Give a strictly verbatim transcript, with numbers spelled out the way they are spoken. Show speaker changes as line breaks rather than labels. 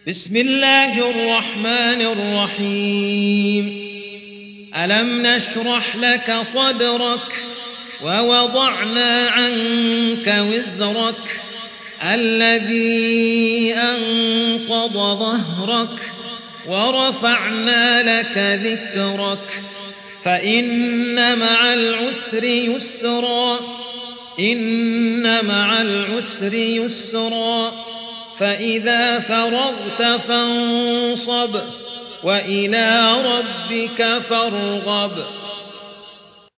بسم الله الرحمن الرحيم ألم نشرح لك صدرك ووضعنا عنك وزرك الذي أنقض ظهرك ورفعنا لك ذكرك فإن مع العسر يسرا إن مع العسر يسرا فإذا فرغت فانصب وإلى ربك فارغب.